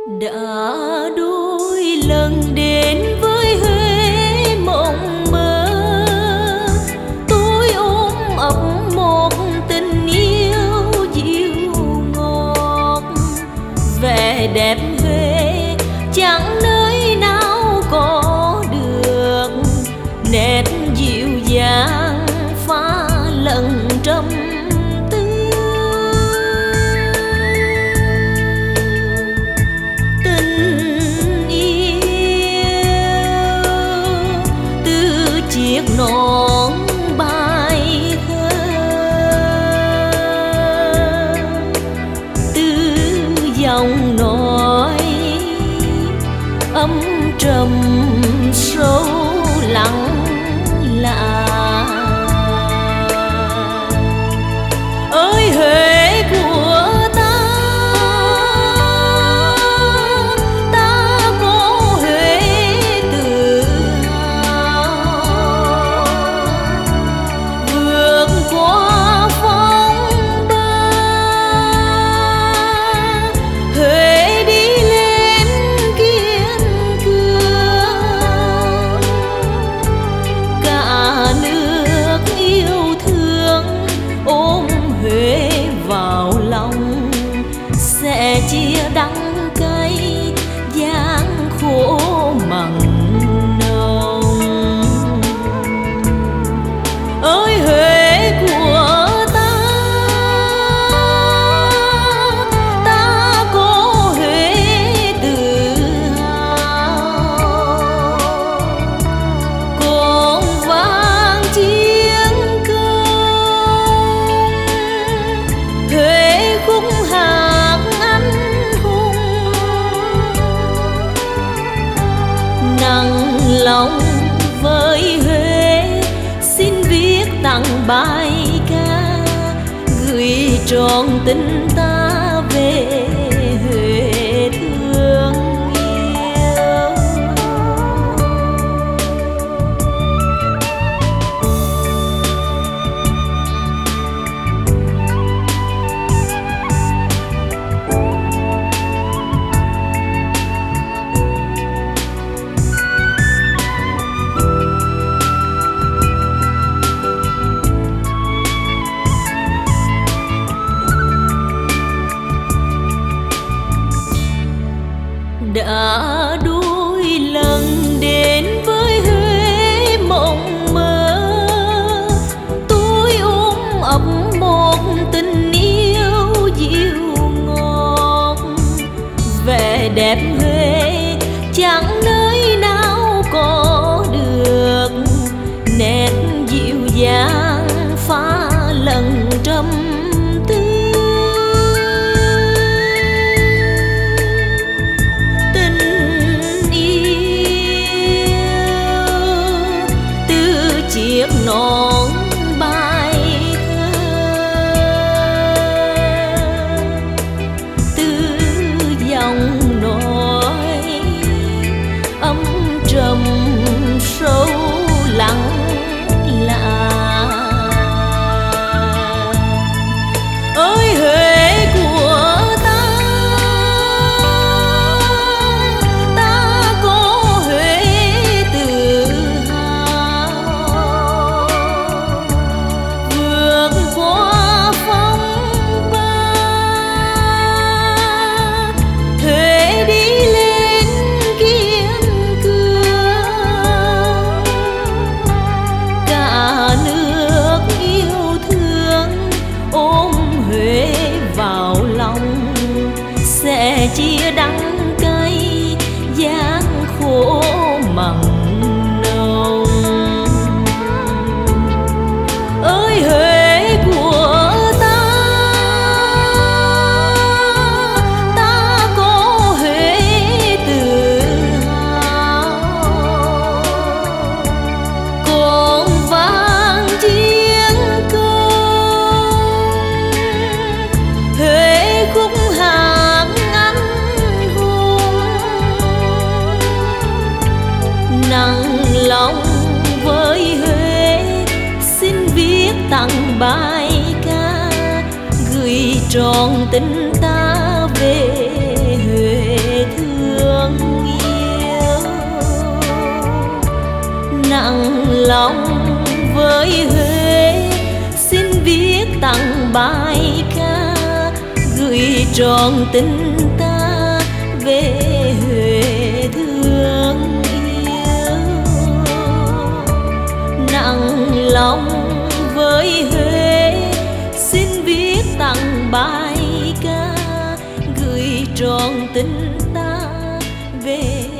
Đã đôi lần đến với Huế mộng mơ, tôi ôm ấp một tình yêu dịu ngọt. Vẻ đẹp Huế chẳng nơi nào có được, nét dịu dàng pha lẫn trầm tư. Tình yêu từ chiếc nón bài thơ, từ dòng nói âm trầm sâu lắng lạ. Ơi Huế của ta, ta có Huế tự hào. Vượt qua phong ba, Huế đi lên kiên cường. Cả nước yêu thương ôm Huế vào lòng, sẽ chia đắng cay gian khổ mặn nồng. Ơi Huế của ta, ta có Huế tự hào. Cồn vang chiến công, Huế khúc hát anh hùng. Nặng lòng với Huế xin viết tặng bài ca, gửi trọn tình ta về Huế thương yêu. Đã đôi lần đến với Huế mộng mơ, tôi ôm ấp một tình yêu dịu ngọt. Vẻ đẹp Huế chẳng nơi nào có được, nét dịu dàng pha lẫn trầm tư. Chiếc nón bài thơ, từ dòng nói âm trầm sâu lắng lạ. Ơi Huế của ta, ta có Huế tự hào. Vượt qua phong ba, Huế đi lên kiên cường. Cả nước yêu thương ôm Huế vào lòng, sẽ chia đắng cay gian khổ mặn nồng. Ơi Huế của ta, ta có Huế tự hào. Cồn vang chiến công, Huế khúc hát anh hùng. Nặng lòng với Huế xin viết tặng bài ca, gửi trọn tình ta về Huế. nặng lòng với Huế, xin viết tặng bài ca gửi trọn tình ta về Huế thương yêu. Nặng lòng với Huế, xin viết tặng bài ca gửi trọn tình ta về